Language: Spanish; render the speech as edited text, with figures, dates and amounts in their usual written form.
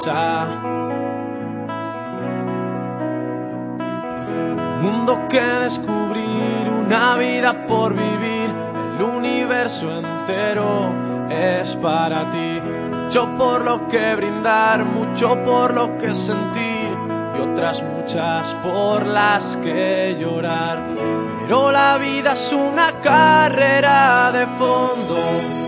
Un mundo que descubrir, una vida por vivir, el universo entero es para ti. Mucho por lo que brindar, mucho por lo que sentir y otras muchas por las que llorar. Pero la vida es una carrera de fondo